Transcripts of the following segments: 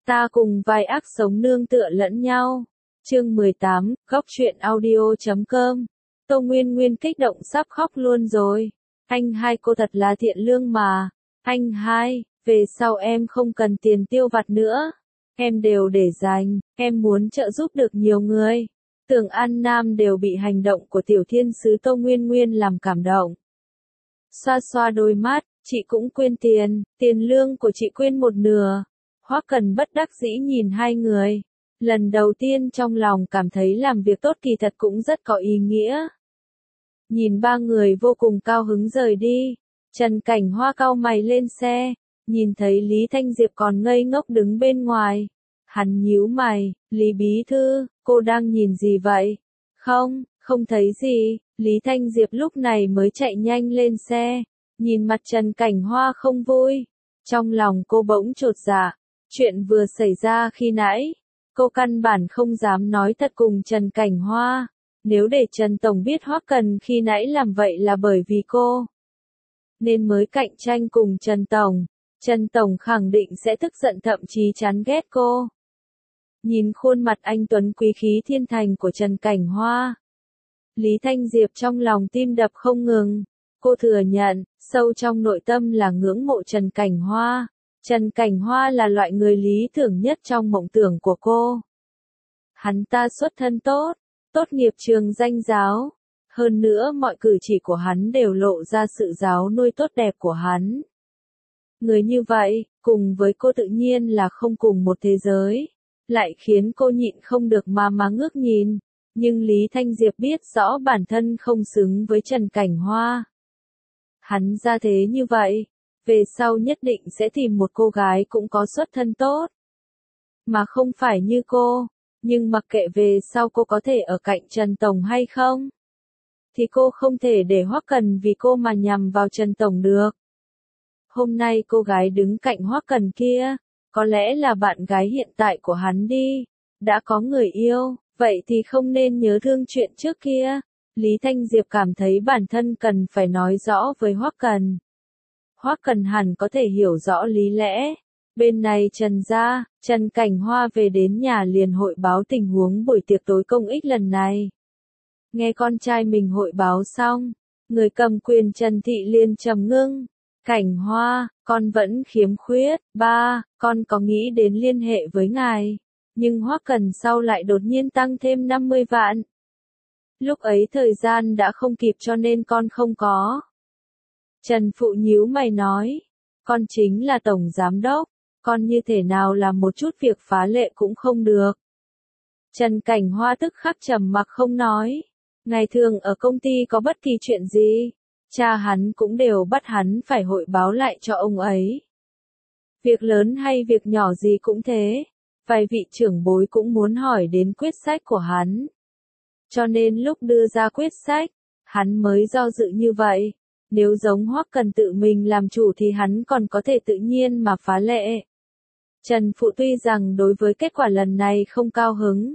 Ta cùng vài ác sống nương tựa lẫn nhau. Chương 18, góc truyện audio.com. Tô Nguyên Nguyên kích động sắp khóc luôn rồi. Anh hai, cô thật là thiện lương mà. Anh hai, về sau em không cần tiền tiêu vặt nữa. Em đều để dành, em muốn trợ giúp được nhiều người. Tưởng An Nam đều bị hành động của tiểu thiên sứ Tô Nguyên Nguyên làm cảm động. Xoa xoa đôi mắt, chị cũng quên tiền lương của chị quên một nửa. Hoắc Cần bất đắc dĩ nhìn hai người. Lần đầu tiên trong lòng cảm thấy làm việc tốt kỳ thật cũng rất có ý nghĩa. Nhìn ba người vô cùng cao hứng rời đi. Trần Cảnh Hoa cau mày lên xe. Nhìn thấy Lý Thanh Diệp còn ngây ngốc đứng bên ngoài. Hắn nhíu mày, Lý bí thư, cô đang nhìn gì vậy? Không thấy gì. Lý Thanh Diệp lúc này mới chạy nhanh lên xe. Nhìn mặt Trần Cảnh Hoa không vui. Trong lòng cô bỗng chột dạ. Chuyện vừa xảy ra khi nãy. Cô căn bản không dám nói thật cùng Trần Cảnh Hoa. Nếu để Trần Tổng biết Hoắc Cần khi nãy làm vậy là bởi vì cô, nên mới cạnh tranh cùng Trần Tổng. Trần Tổng khẳng định sẽ tức giận, thậm chí chán ghét cô. Nhìn khuôn mặt anh tuấn quý khí thiên thành của Trần Cảnh Hoa, Lý Thanh Diệp trong lòng tim đập không ngừng. Cô thừa nhận, sâu trong nội tâm là ngưỡng mộ Trần Cảnh Hoa. Trần Cảnh Hoa là loại người lý tưởng nhất trong mộng tưởng của cô. Hắn ta xuất thân tốt, tốt nghiệp trường danh giáo. Hơn nữa mọi cử chỉ của hắn đều lộ ra sự giáo nuôi tốt đẹp của hắn. Người như vậy, cùng với cô tự nhiên là không cùng một thế giới. Lại khiến cô nhịn không được mà ngước nhìn. Nhưng Lý Thanh Diệp biết rõ bản thân không xứng với Trần Cảnh Hoa. Hắn ra thế như vậy, về sau nhất định sẽ tìm một cô gái cũng có xuất thân tốt. Mà không phải như cô. Nhưng mặc kệ về sau cô có thể ở cạnh Trần Tổng hay không, thì cô không thể để Hoắc Cần vì cô mà nhằm vào Trần Tổng được. Hôm nay cô gái đứng cạnh Hoắc Cần kia, có lẽ là bạn gái hiện tại của hắn đi. Đã có người yêu, vậy thì không nên nhớ thương chuyện trước kia. Lý Thanh Diệp cảm thấy bản thân cần phải nói rõ với Hoắc Cần. Hoắc Cần hẳn có thể hiểu rõ lý lẽ. Bên này Trần gia, Trần Cảnh Hoa về đến nhà liền hội báo tình huống buổi tiệc tối công ích lần này. Nghe con trai mình hội báo xong, người cầm quyền Trần Thị liền trầm ngưng. Cảnh Hoa, con vẫn khiếm khuyết. Ba, con có nghĩ đến liên hệ với ngài. Nhưng Hoắc Cần sau lại đột nhiên tăng thêm 50 vạn. Lúc ấy thời gian đã không kịp cho nên con không có. Trần Phụ nhíu mày nói, con chính là tổng giám đốc, con như thể nào làm một chút việc phá lệ cũng không được. Trần Cảnh Hoa tức khắc trầm mặc không nói. Ngày thường ở công ty có bất kỳ chuyện gì, cha hắn cũng đều bắt hắn phải hội báo lại cho ông ấy. Việc lớn hay việc nhỏ gì cũng thế, vài vị trưởng bối cũng muốn hỏi đến quyết sách của hắn. Cho nên lúc đưa ra quyết sách, hắn mới do dự như vậy. Nếu giống Hoắc Cần tự mình làm chủ thì hắn còn có thể tự nhiên mà phá lệ. Trần Phụ tuy rằng đối với kết quả lần này không cao hứng,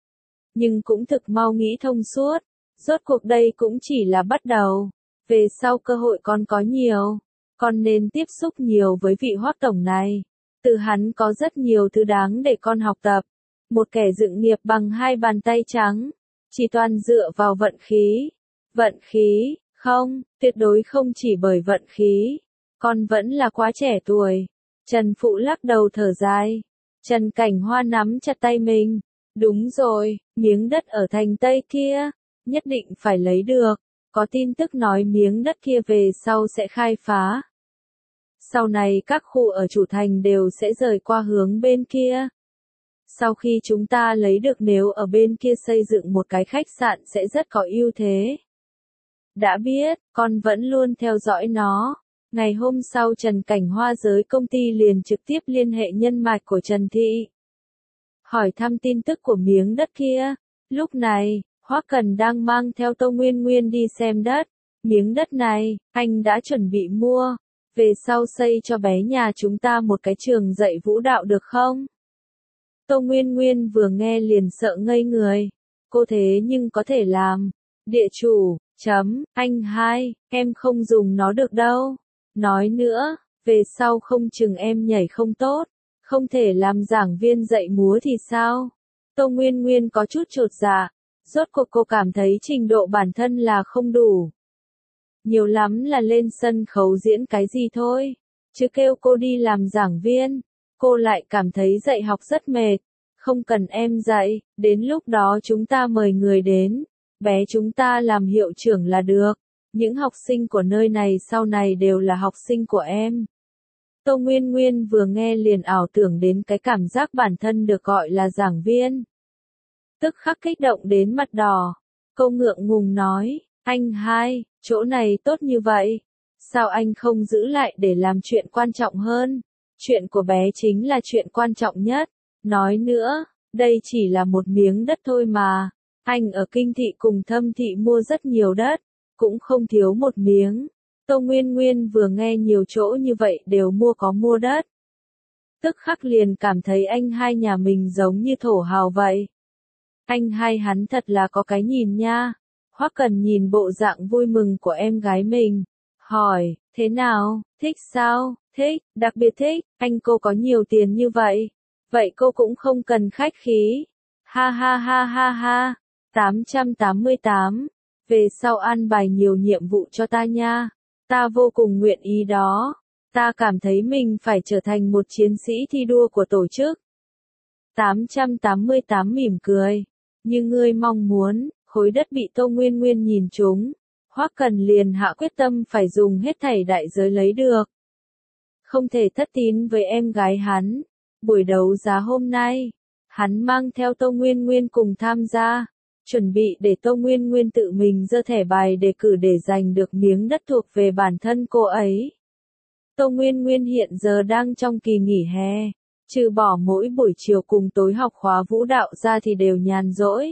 nhưng cũng thực mau nghĩ thông suốt. Rốt cuộc đây cũng chỉ là bắt đầu. Về sau cơ hội còn có nhiều. Con nên tiếp xúc nhiều với vị Hoắc Tổng này. Từ hắn có rất nhiều thứ đáng để con học tập. Một kẻ dựng nghiệp bằng hai bàn tay trắng. Chỉ toàn dựa vào vận khí. Vận khí, không, tuyệt đối không chỉ bởi vận khí. Con vẫn là quá trẻ tuổi. Trần Phụ lắc đầu thở dài. Trần Cảnh Hoa nắm chặt tay mình. Đúng rồi, miếng đất ở thành Tây kia, nhất định phải lấy được. Có tin tức nói miếng đất kia về sau sẽ khai phá. Sau này các khu ở chủ thành đều sẽ rời qua hướng bên kia. Sau khi chúng ta lấy được, nếu ở bên kia xây dựng một cái khách sạn sẽ rất có ưu thế. Đã biết, con vẫn luôn theo dõi nó. Ngày hôm sau Trần Cảnh Hoa giới công ty liền trực tiếp liên hệ nhân mạch của Trần Thị. Hỏi thăm tin tức của miếng đất kia. Lúc này, Hoắc Cần đang mang theo Tô Nguyên Nguyên đi xem đất. Miếng đất này, anh đã chuẩn bị mua. Về sau xây cho bé nhà chúng ta một cái trường dạy vũ đạo được không? Tô Nguyên Nguyên vừa nghe liền sợ ngây người. Cô thế nhưng có thể làm. Địa chủ, anh hai, em không dùng nó được đâu. Nói nữa, về sau không chừng em nhảy không tốt. Không thể làm giảng viên dạy múa thì sao? Tô Nguyên Nguyên có chút chột dạ. Rốt cuộc cô cảm thấy trình độ bản thân là không đủ. Nhiều lắm là lên sân khấu diễn cái gì thôi. Chứ kêu cô đi làm giảng viên, cô lại cảm thấy dạy học rất mệt. Không cần em dạy, đến lúc đó chúng ta mời người đến. Bé chúng ta làm hiệu trưởng là được. Những học sinh của nơi này sau này đều là học sinh của em. Tô Nguyên Nguyên vừa nghe liền ảo tưởng đến cái cảm giác bản thân được gọi là giảng viên. Tức khắc kích động đến mặt đỏ. Cô ngượng ngùng nói, anh hai, chỗ này tốt như vậy. Sao anh không giữ lại để làm chuyện quan trọng hơn? Chuyện của bé chính là chuyện quan trọng nhất. Nói nữa, đây chỉ là một miếng đất thôi mà. Anh ở Kinh Thị cùng Thâm Thị mua rất nhiều đất, cũng không thiếu một miếng. Tô Nguyên Nguyên vừa nghe nhiều chỗ như vậy đều có mua đất. Tức khắc liền cảm thấy anh hai nhà mình giống như thổ hào vậy. Anh hai hắn thật là có cái nhìn nha. Hoắc Cần nhìn bộ dạng vui mừng của em gái mình. Hỏi, thế nào, thích sao? Thích, đặc biệt thích, anh cô có nhiều tiền như vậy. Vậy cô cũng không cần khách khí. Ha ha ha ha ha. 888. Về sau an bài nhiều nhiệm vụ cho ta nha. Ta vô cùng nguyện ý đó. Ta cảm thấy mình phải trở thành một chiến sĩ thi đua của tổ chức. 888 mỉm cười. Như ngươi mong muốn, khối đất bị Tô Nguyên Nguyên nhìn trúng. Hoắc Cần liền hạ quyết tâm phải dùng hết thảy đại giới lấy được. Không thể thất tín với em gái hắn. Buổi đấu giá hôm nay, hắn mang theo Tô Nguyên Nguyên cùng tham gia. Chuẩn bị để Tô Nguyên Nguyên tự mình giơ thẻ bài đề cử để giành được miếng đất thuộc về bản thân cô ấy. Tô Nguyên Nguyên hiện giờ đang trong kỳ nghỉ hè, trừ bỏ mỗi buổi chiều cùng tối học khóa vũ đạo ra thì đều nhàn rỗi.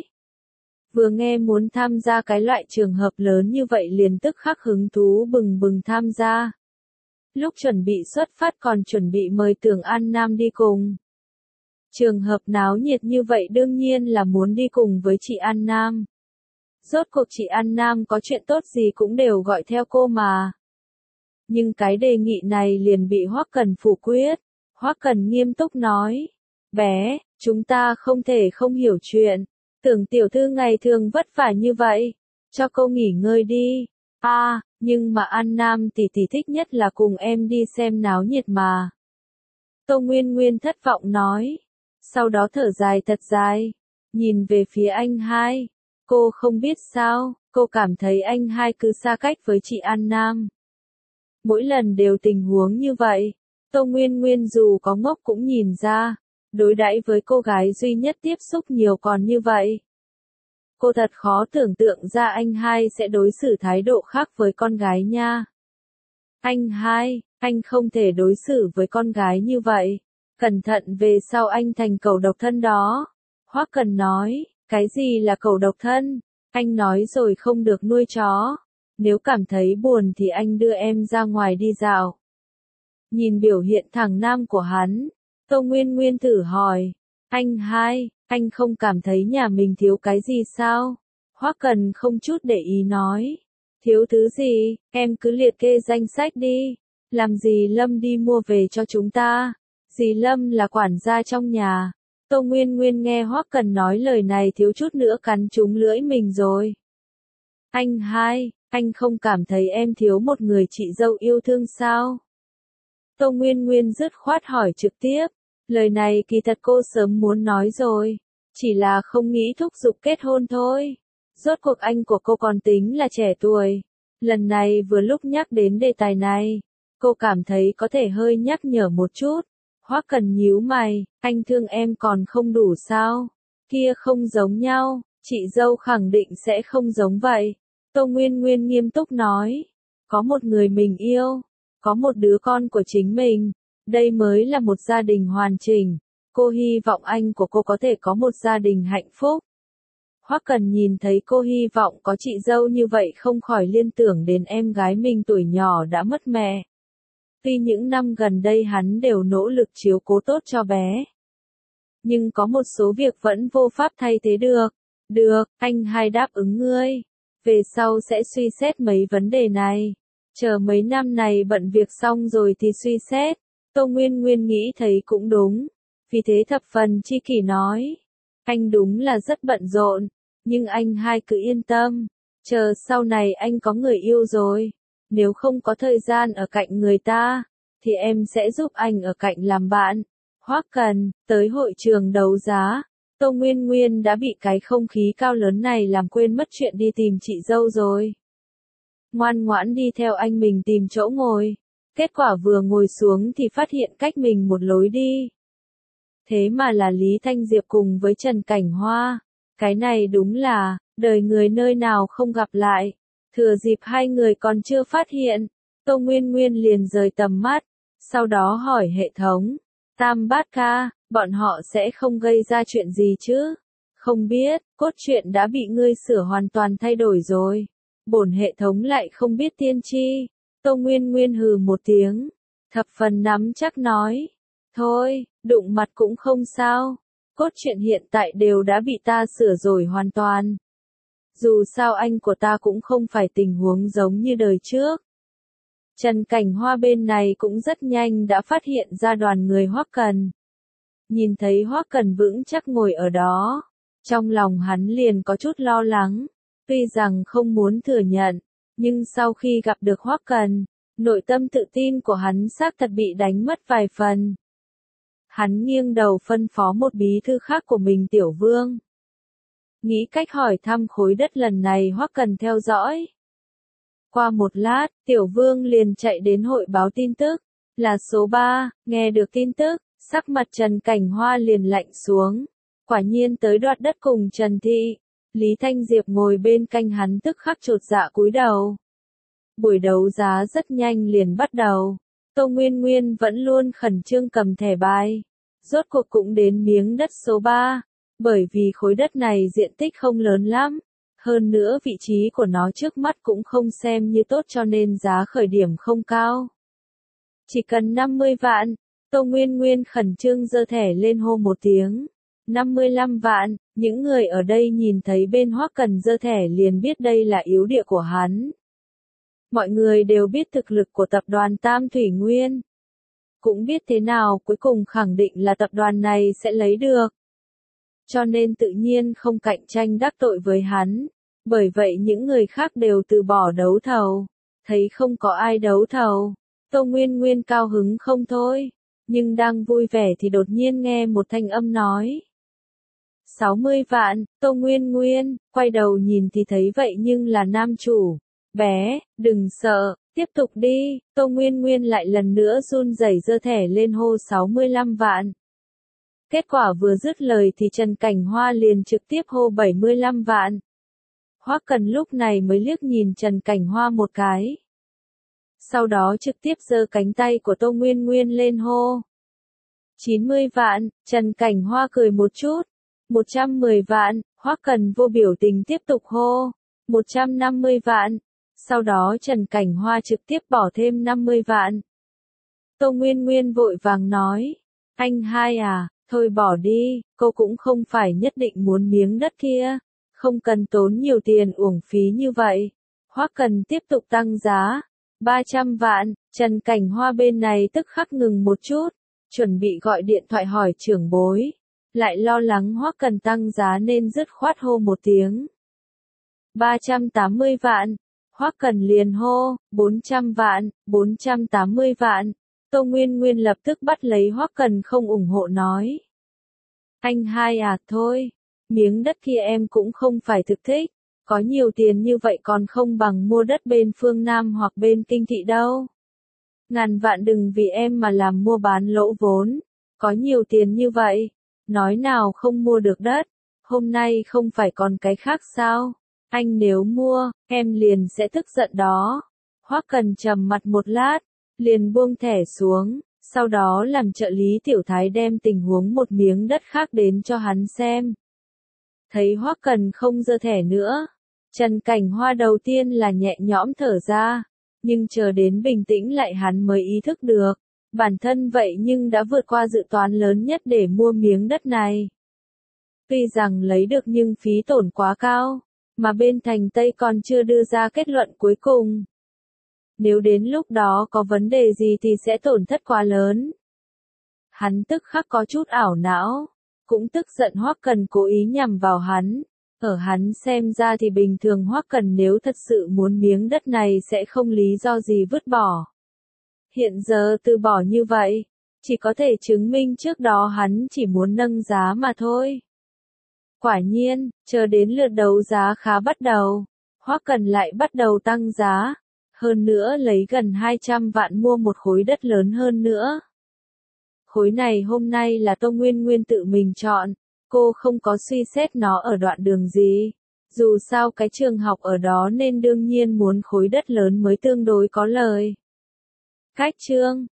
Vừa nghe muốn tham gia cái loại trường hợp lớn như vậy liền tức khắc hứng thú bừng bừng tham gia. Lúc chuẩn bị xuất phát còn chuẩn bị mời Tưởng An Nam đi cùng. Trường hợp náo nhiệt như vậy đương nhiên là muốn đi cùng với chị An Nam. Rốt cuộc chị An Nam có chuyện tốt gì cũng đều gọi theo cô mà. Nhưng cái đề nghị này liền bị Hoắc Cần phủ quyết. Hoắc Cần nghiêm túc nói. Bé, chúng ta không thể không hiểu chuyện. Tưởng tiểu thư ngày thường vất vả như vậy. Cho cô nghỉ ngơi đi. Nhưng mà An Nam tỷ tỷ thích nhất là cùng em đi xem náo nhiệt mà. Tô Nguyên Nguyên thất vọng nói. Sau đó thở dài thật dài. Nhìn về phía anh hai. Cô không biết sao, cô cảm thấy anh hai cứ xa cách với chị An Nam. Mỗi lần đều tình huống như vậy. Tô Nguyên Nguyên dù có ngốc cũng nhìn ra. Đối đãi với cô gái duy nhất tiếp xúc nhiều còn như vậy. Cô thật khó tưởng tượng ra anh hai sẽ đối xử thái độ khác với con gái nha. Anh hai, anh không thể đối xử với con gái như vậy. Cẩn thận về sau anh thành cẩu độc thân đó. Hoắc Cần nói, cái gì là cẩu độc thân? Anh nói rồi không được nuôi chó. Nếu cảm thấy buồn thì anh đưa em ra ngoài đi dạo. Nhìn biểu hiện thẳng nam của hắn, Tô Nguyên Nguyên thử hỏi, anh hai, anh không cảm thấy nhà mình thiếu cái gì sao? Hoắc Cần không chút để ý nói, thiếu thứ gì, em cứ liệt kê danh sách đi. Làm gì Lâm đi mua về cho chúng ta? Dì Lâm là quản gia trong nhà. Tô Nguyên Nguyên nghe Hoắc Cần nói lời này thiếu chút nữa cắn trúng lưỡi mình rồi. Anh hai, anh không cảm thấy em thiếu một người chị dâu yêu thương sao? Tô Nguyên Nguyên dứt khoát hỏi trực tiếp. Lời này kỳ thật cô sớm muốn nói rồi. Chỉ là không nghĩ thúc giục kết hôn thôi. Rốt cuộc anh của cô còn tính là trẻ tuổi. Lần này vừa lúc nhắc đến đề tài này. Cô cảm thấy có thể hơi nhắc nhở một chút. Hoắc Cần nhíu mày, anh thương em còn không đủ sao? Kia không giống nhau, chị dâu khẳng định sẽ không giống vậy. Tô Nguyên Nguyên nghiêm túc nói, có một người mình yêu, có một đứa con của chính mình, đây mới là một gia đình hoàn chỉnh. Cô hy vọng anh của cô có thể có một gia đình hạnh phúc. Hoắc Cần nhìn thấy cô hy vọng có chị dâu như vậy không khỏi liên tưởng đến em gái mình tuổi nhỏ đã mất mẹ. Tuy những năm gần đây hắn đều nỗ lực chiếu cố tốt cho bé. Nhưng có một số việc vẫn vô pháp thay thế được. Được, anh hai đáp ứng ngươi. Về sau sẽ suy xét mấy vấn đề này. Chờ mấy năm này bận việc xong rồi thì suy xét. Tô Nguyên Nguyên nghĩ thấy cũng đúng, vì thế thập phần chi kỷ nói. Anh đúng là rất bận rộn, nhưng anh hai cứ yên tâm, chờ sau này anh có người yêu rồi, nếu không có thời gian ở cạnh người ta, thì em sẽ giúp anh ở cạnh làm bạn. Hoắc Cần, tới hội trường đấu giá, Tô Nguyên Nguyên đã bị cái không khí cao lớn này làm quên mất chuyện đi tìm chị dâu rồi. Ngoan ngoãn đi theo anh mình tìm chỗ ngồi, kết quả vừa ngồi xuống thì phát hiện cách mình một lối đi. Thế mà là Lý Thanh Diệp cùng với Trần Cảnh Hoa. Cái này đúng là, đời người nơi nào không gặp lại. Thừa dịp hai người còn chưa phát hiện, Tô Nguyên Nguyên liền rời tầm mắt, sau đó hỏi hệ thống. Tam Bát Ca, bọn họ sẽ không gây ra chuyện gì chứ? Không biết, cốt truyện đã bị ngươi sửa hoàn toàn thay đổi rồi. Bổn hệ thống lại không biết tiên tri. Tô Nguyên Nguyên hừ một tiếng, thập phần nắm chắc nói. Thôi, đụng mặt cũng không sao. Cốt truyện hiện tại đều đã bị ta sửa rồi hoàn toàn. Dù sao anh của ta cũng không phải tình huống giống như đời trước. Trần Cảnh Hoa bên này cũng rất nhanh đã phát hiện ra đoàn người Hoắc Cần. Nhìn thấy Hoắc Cần vững chắc ngồi ở đó, trong lòng hắn liền có chút lo lắng, tuy rằng không muốn thừa nhận, nhưng sau khi gặp được Hoắc Cần, nội tâm tự tin của hắn xác thật bị đánh mất vài phần. Hắn nghiêng đầu phân phó một bí thư khác của mình Tiểu Vương. Nghĩ cách hỏi thăm khối đất lần này Hoắc Cần theo dõi. Qua một lát, Tiểu Vương liền chạy đến hội báo tin tức, là số 3, nghe được tin tức, sắc mặt Trần Cảnh Hoa liền lạnh xuống. Quả nhiên tới đoạt đất cùng Trần Thị, Lý Thanh Diệp ngồi bên cạnh hắn tức khắc chột dạ cúi đầu. Buổi đấu giá rất nhanh liền bắt đầu. Tô Nguyên Nguyên vẫn luôn khẩn trương cầm thẻ bài. Rốt cuộc cũng đến miếng đất số 3, bởi vì khối đất này diện tích không lớn lắm. Hơn nữa vị trí của nó trước mắt cũng không xem như tốt cho nên giá khởi điểm không cao. Chỉ cần 50 vạn, Tô Nguyên Nguyên khẩn trương giơ thẻ lên hô một tiếng. 55 vạn, những người ở đây nhìn thấy bên Hoắc Cần giơ thẻ liền biết đây là yếu địa của hắn. Mọi người đều biết thực lực của tập đoàn Tam Thủy Nguyên. Cũng biết thế nào cuối cùng khẳng định là tập đoàn này sẽ lấy được. Cho nên tự nhiên không cạnh tranh đắc tội với hắn. Bởi vậy những người khác đều từ bỏ đấu thầu. Thấy không có ai đấu thầu, Tô Nguyên Nguyên cao hứng không thôi. Nhưng đang vui vẻ thì đột nhiên nghe một thanh âm nói. 60 vạn, Tô Nguyên Nguyên, quay đầu nhìn thì thấy vậy nhưng là nam chủ. Bé, đừng sợ, tiếp tục đi, Tô Nguyên Nguyên lại lần nữa run rẩy giơ thẻ lên hô 65 vạn. Kết quả vừa dứt lời thì Trần Cảnh Hoa liền trực tiếp hô 75 vạn. Hoắc Cần lúc này mới liếc nhìn Trần Cảnh Hoa một cái. Sau đó trực tiếp giơ cánh tay của Tô Nguyên Nguyên lên hô. 90 vạn, Trần Cảnh Hoa cười một chút. 110 vạn, Hoắc Cần vô biểu tình tiếp tục hô. 150 vạn. Sau đó Trần Cảnh Hoa trực tiếp bỏ thêm 50 vạn. Tô Nguyên Nguyên vội vàng nói. Anh hai à, thôi bỏ đi, cô cũng không phải nhất định muốn miếng đất kia. Không cần tốn nhiều tiền uổng phí như vậy. Hoắc Cần tiếp tục tăng giá. 300 vạn, Trần Cảnh Hoa bên này tức khắc ngừng một chút. Chuẩn bị gọi điện thoại hỏi trưởng bối. Lại lo lắng Hoắc Cần tăng giá nên dứt khoát hô một tiếng. 380 vạn. Hoắc Cần liền hô, 400 vạn, 480 vạn. Tô Nguyên Nguyên lập tức bắt lấy Hoắc Cần không ủng hộ nói. Anh hai à, thôi. Miếng đất kia em cũng không phải thực thích. Có nhiều tiền như vậy còn không bằng mua đất bên phương Nam hoặc bên Kinh Thị đâu. Ngàn vạn đừng vì em mà làm mua bán lỗ vốn. Có nhiều tiền như vậy. Nói nào không mua được đất. Hôm nay không phải còn cái khác sao? Anh nếu mua, em liền sẽ tức giận đó. Hoắc Cần trầm mặt một lát, liền buông thẻ xuống, sau đó làm trợ lý tiểu thái đem tình huống một miếng đất khác đến cho hắn xem. Thấy Hoắc Cần không giơ thẻ nữa, Trần Cảnh Hoa đầu tiên là nhẹ nhõm thở ra, nhưng chờ đến bình tĩnh lại hắn mới ý thức được, bản thân vậy nhưng đã vượt qua dự toán lớn nhất để mua miếng đất này. Tuy rằng lấy được nhưng phí tổn quá cao, mà bên Thành Tây còn chưa đưa ra kết luận cuối cùng. Nếu đến lúc đó có vấn đề gì thì sẽ tổn thất quá lớn. Hắn tức khắc có chút ảo não, cũng tức giận Hoắc Cần cố ý nhằm vào hắn. Ở hắn xem ra thì bình thường Hoắc Cần nếu thật sự muốn miếng đất này sẽ không lý do gì vứt bỏ. Hiện giờ từ bỏ như vậy, chỉ có thể chứng minh trước đó hắn chỉ muốn nâng giá mà thôi. Quả nhiên, chờ đến lượt đấu giá khá bắt đầu, Hoắc Cần lại bắt đầu tăng giá, hơn nữa lấy gần 200 vạn mua một khối đất lớn hơn nữa. Khối này hôm nay là Tô Nguyên Nguyên tự mình chọn, cô không có suy xét nó ở đoạn đường gì. Dù sao cái trường học ở đó nên đương nhiên muốn khối đất lớn mới tương đối có lời. Cách chương